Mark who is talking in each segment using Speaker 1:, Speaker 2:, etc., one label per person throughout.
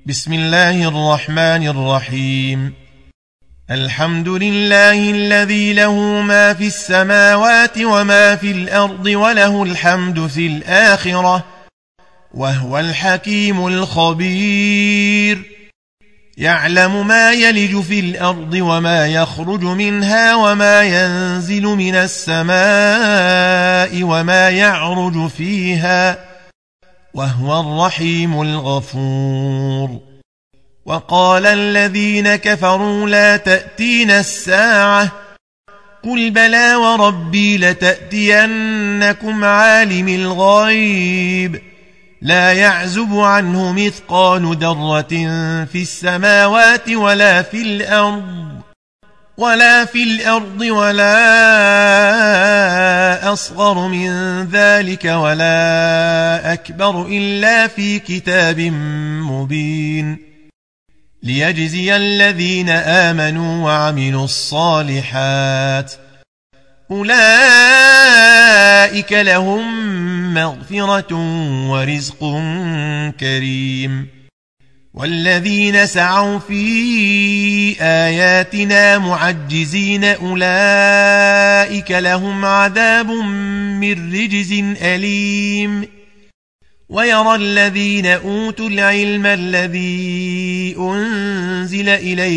Speaker 1: بسم الله الرحمن الرحيم. الحمد لله الذي له ما في السماوات وما في الأرض وله الحمد في الآخرة وهو الحكيم الخبير. يعلم ما يلج في الأرض وما يخرج منها وما ينزل من السماء وما يعرج فيها وهو الرحيم الغفور. وقال الذين كفروا لا تأتينا الساعة قل بلى وربي لتأتينكم عالم الغيب لا يعزب عنه مثقال ذرة في السماوات ولا في الأرض ولا أصغر من ذلك ولا أكبر إلا في كتاب مبين ليجزي الذين آمنوا وعملوا الصالحات أولئك لهم مغفرة ورزق كريم. والذين سعوا في آياتنا معجزين أولئك لهم عذاب من رجز أليم. ويرى الذين أوتوا العلم الذي أنزل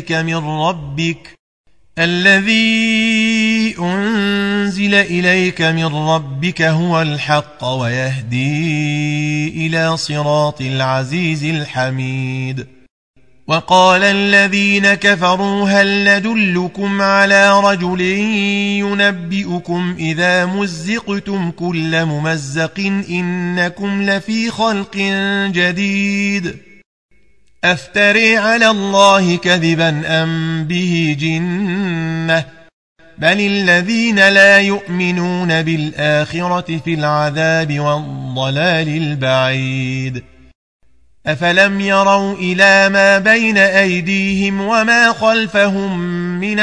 Speaker 1: إليك من ربك هو الحق ويهدي إلى صراط العزيز الحميد. وقال الذين كفروا هل ندلكم على رجل ينبئكم إذا مزقتم كل ممزق إنكم لفي خلق جديد أفتري على الله كذبا أم به جنة بل الذين لا يؤمنون بالآخرة في العذاب والضلال البعيد. أفلم يروا إلى ما بين أيديهم وما خلفهم من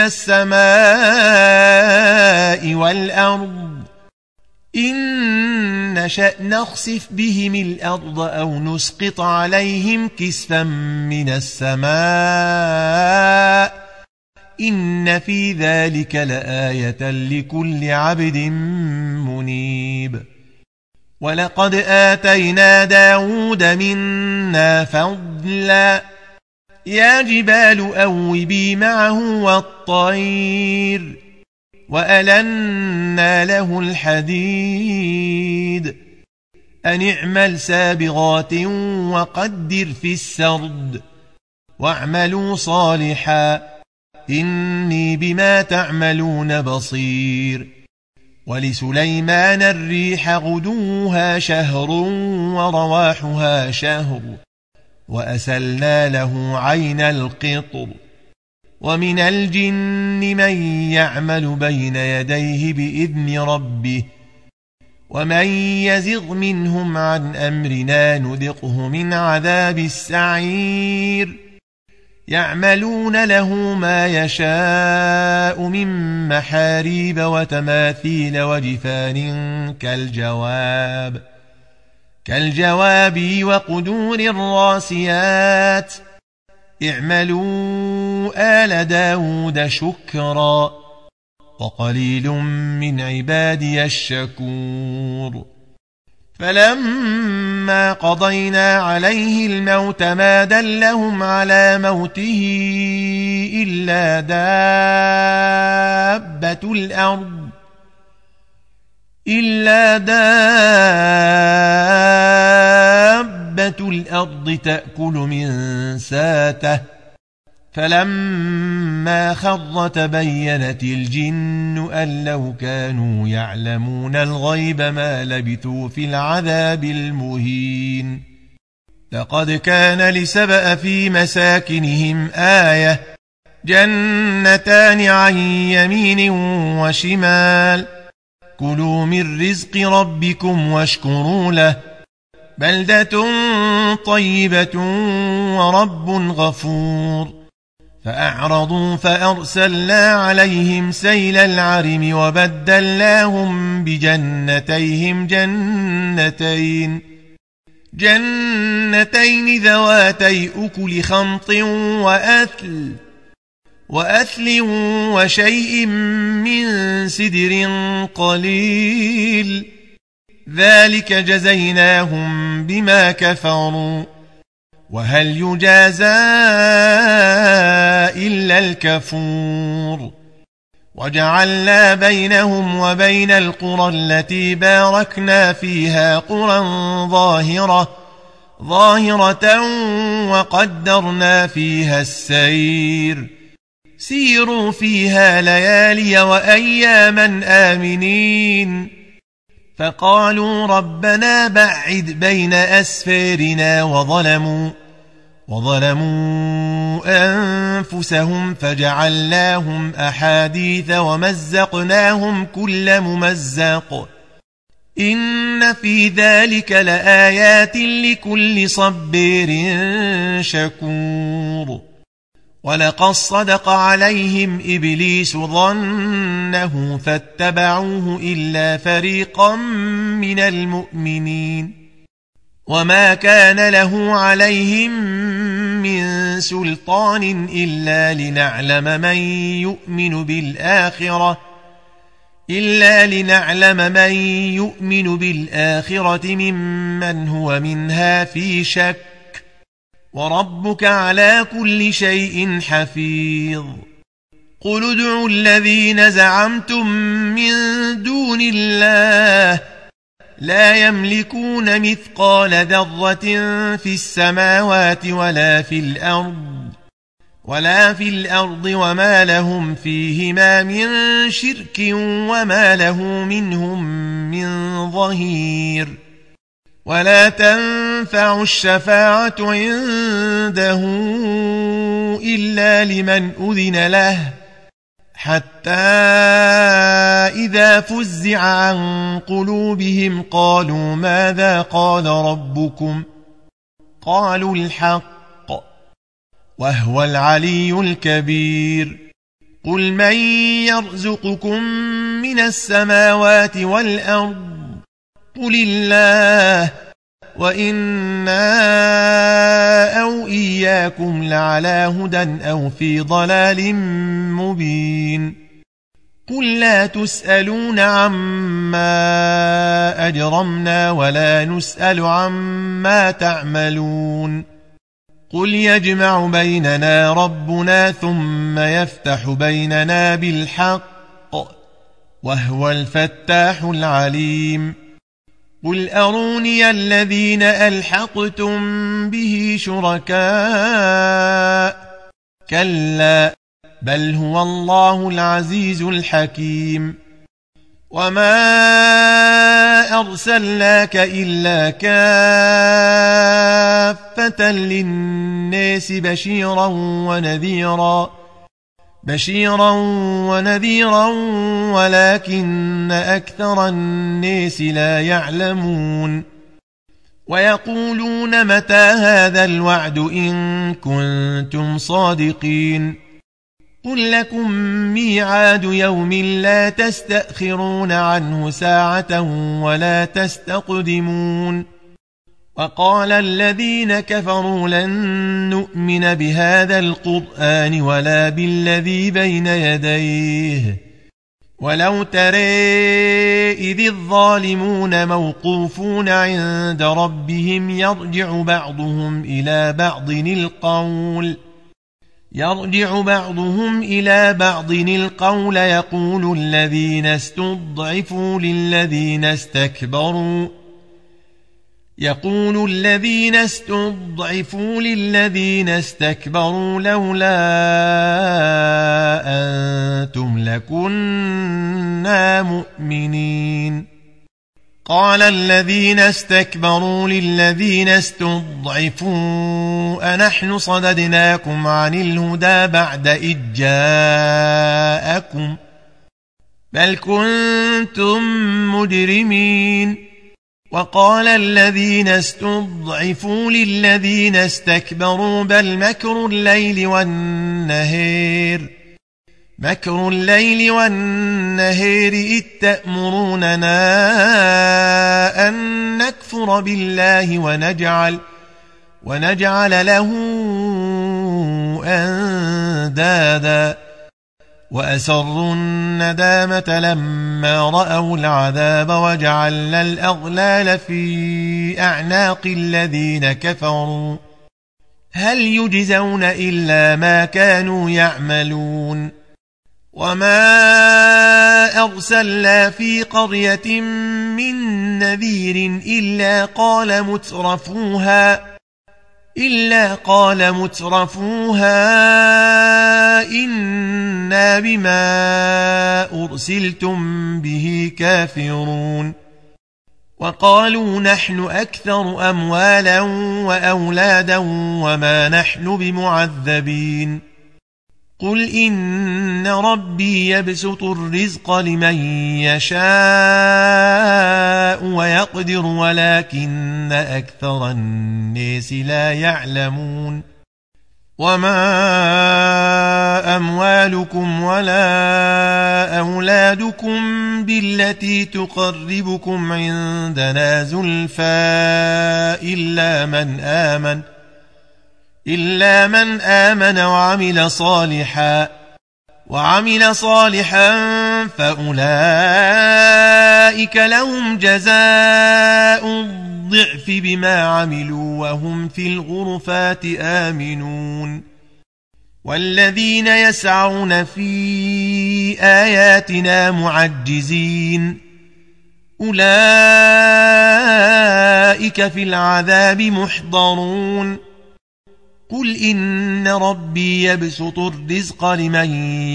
Speaker 1: السماء والأرض إن نشأ نخسف بهم الأرض أو نسقط عليهم كسفا من السماء إن في ذلك لآية لكل عبد منيب. ولقد آتينا داود منا فضلا يا جبال أوبي معه والطير وألنا له الحديد أن اعمل سابغات وقدر في السرد واعملوا صالحا إني بما تعملون بصير. ولسليمان الريح غدوها شهر ورواحها شهر وأسلنا له عين القطر. ومن الجن من يعمل بين يديه بإذن ربه ومن يزغ منهم عن أمرنا نذقه من عذاب السعير. يعملون له ما يشاء من محاريب وتماثيل وجفان كالجواب وقدور الراسيات اعملوا آل داود شكرا وقليل من عبادي الشكور. فلما قضينا عليه الموت ما دلهم على موته إلا دابة الأرض تأكل من ساته فلما خر تبينت الجن أن لو كانوا يعلمون الغيب ما لبثوا في العذاب المهين. لقد كان لسبأ في مساكنهم آية جنتان عن يمين وشمال كلوا من رزق ربكم واشكروا له بلدة طيبة ورب غفور. فأعرضوا فأرسلنا عليهم سيل العرم وبدلناهم بجنتيهم جنتين ذواتي أكل خمط وأثل وشيء من سدر قليل ذلك جزيناهم بما كفروا وهل يجازى إلا الكفور وجعلنا بينهم وبين القرى التي باركنا فيها قرى ظاهرة وقدرنا فيها السير سيروا فيها ليالي وأياما آمنين فقالوا ربنا بعد بين أسفارنا وظلموا أنفسهم فجعلناهم أحاديث ومزقناهم كل ممزق إن في ذلك لآيات لكل صبير شكور ولقد صدق عليهم إبليس ظنه فاتبعوه إلا فريقا من المؤمنين وما كان له عليهم من سلطان إلا لنعلم من يؤمن بالآخرة ممن هو منها في شك وربك على كل شيء حفيظ قل ادعوا الذين زعمتم من دون الله لا يملكون مثقال ذرة في السماوات ولا في الأرض وما لهم فيهما من شرك وما له منهم من ظهير ولا تنفع الشفاعة عنده إلا لمن أذن له حتى إذا فزع عن قلوبهم قالوا ماذا قال ربكم قالوا الحق وهو العلي الكبير قل من يرزقكم من السماوات والأرض قل الله وإنا أو إياكم لعلى هدى أو في ضلال مبين قل لا تسألون عما أجرمنا ولا نسأل عما تعملون قل يجمع بيننا ربنا ثم يفتح بيننا بالحق وهو الفتاح العليم قل أروني الذين ألحقتم به شركاء كلا بل هو الله العزيز الحكيم وما أرسلناك إلا كافة للناس بشيرا ونذيرا ولكن أكثر الناس لا يعلمون ويقولون متى هذا الوعد إن كنتم صادقين قل لكم ميعاد يوم لا تستأخرون عنه ساعة ولا تستقدمون وقال الذين كفروا لن نؤمن بهذا القرآن ولا بالذي بين يديه ولو ترى إذ الظالمون موقوفون عند ربهم يرجع بعضهم إلى بعض القول يقول الذين استضعفوا للذين استكبروا لولا أنتم لكنا مؤمنين قال الذين استكبروا للذين استضعفوا أنحن صددناكم عن الهدى بعد إذ جاءكم بل كنتم مجرمين وقال الذين استضعفوا للذين استكبروا بل مكر الليل والنهار مكر الليل والنهار إذ تأمروننا أن نكفر بالله ونجعل له أندادا وأسروا الندامة لما رأوا العذاب وجعلنا الأغلال في أعناق الذين كفروا هل يجزون إلا ما كانوا يعملون وما أرسلنا في قرية من نذير إلا قال مترفوها إنا بما أرسلتم به كافرون وقالوا نحن أكثر أموالا وأولادا وما نحن بمعذبين قل إن ربي يبسط الرزق لمن يشاء ويقدر ولكن أكثر الناس لا يعلمون وما أموالكم ولا أولادكم بالتي تقربكم عندنا زلفى إلا من آمن وعمل صالحا فأولئك لهم جزاء الضعف بما عملوا وهم في الغرفات آمنون والذين يسعون في آياتنا معجزين أولئك في العذاب محضرون قل إن ربي يبسط الرزق لمن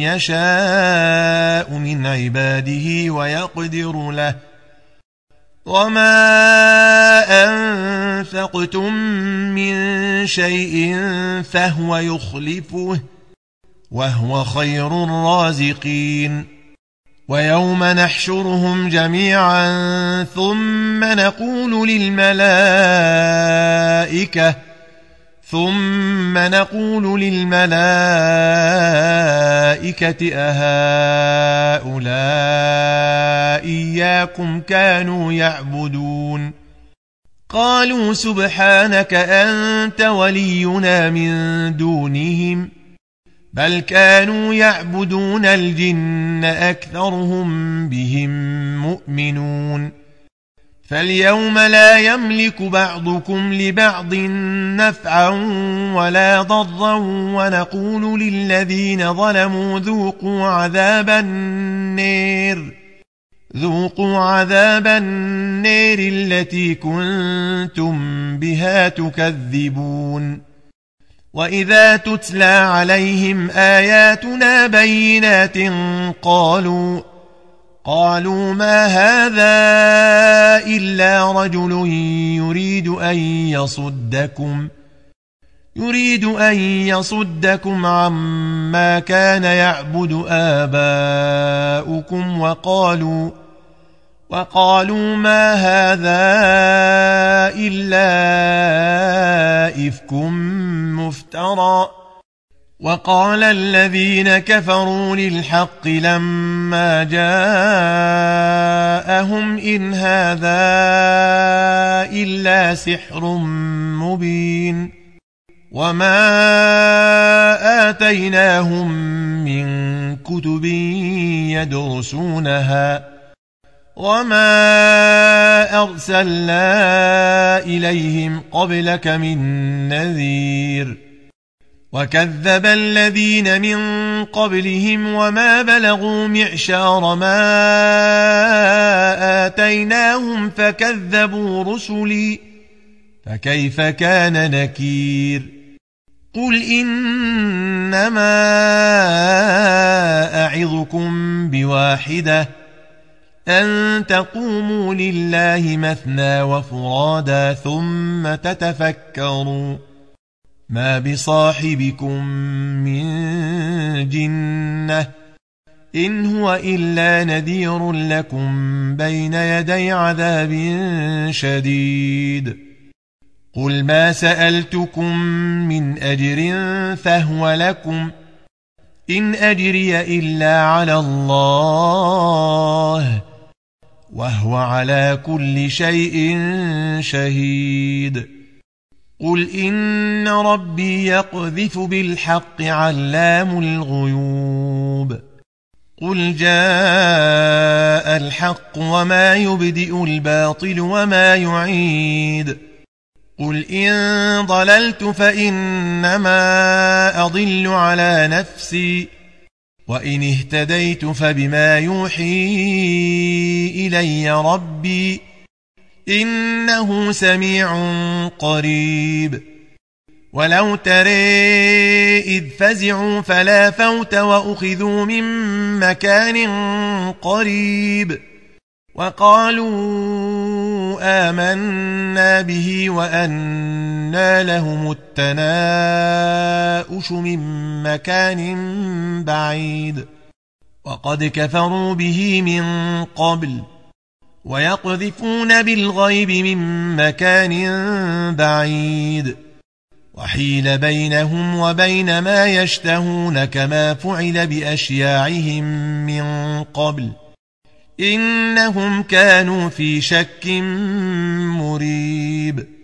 Speaker 1: يشاء من عباده ويقدر له وما أنفقتم من شيء فهو يخلفه وهو خير الرازقين ويوم نحشرهم جميعا ثم نقول للملائكة أهؤلاء إياكم كانوا يعبدون قالوا سبحانك أنت ولينا من دونهم بل كانوا يعبدون الجن أكثرهم بهم مؤمنون فاليوم لا يملك بعضكم لبعض نفعا ولا ضرا ونقول للذين ظلموا ذوقوا عذاب النار التي كنتم بها تكذبون وإذا تتلى عليهم آياتنا بينات قالوا ما هذا إلا رجل يريد أن يصدكم عما كان يعبد آباؤكم وقالوا ما هذا إلا إفك مفترى وقال الذين كفروا للحق لما جاءهم إن هذا إلا سحر مبين وما آتيناهم من كتب يدرسونها وما أرسلنا إليهم قبلك من نذير وكذب الذين من قبلهم وما بلغوا معشار ما آتيناهم فكذبوا رسلي فكيف كان نكير قل إنما أعظكم بواحدة أن تقوموا لله مثنى وفرادا ثم تتفكروا ما بصاحبكم من جنة إن هو إلا نذير لكم بين يدي عذاب شديد قل ما سألتكم من أجر فهو لكم إن أجري إلا على الله وهو على كل شيء شهيد قل إن ربي يقذف بالحق علام الغيوب قل جاء الحق وما يبدئ الباطل وما يعيد قل إن ضللت فإنما أضل على نفسي وإن اهتديت فبما يوحي إلي ربي إنه سميع قريب ولو ترى إذ فزعوا فلا فوت وأخذوا من مكان قريب وقالوا آمنا به وأنى لهم التناؤش من مكان بعيد وقد كفروا به من قبل ويقذفون بالغيب من مكان بعيد وحيل بينهم وبين ما يشتهون كما فعل بأشياعهم من قبل إنهم كانوا في شك مريب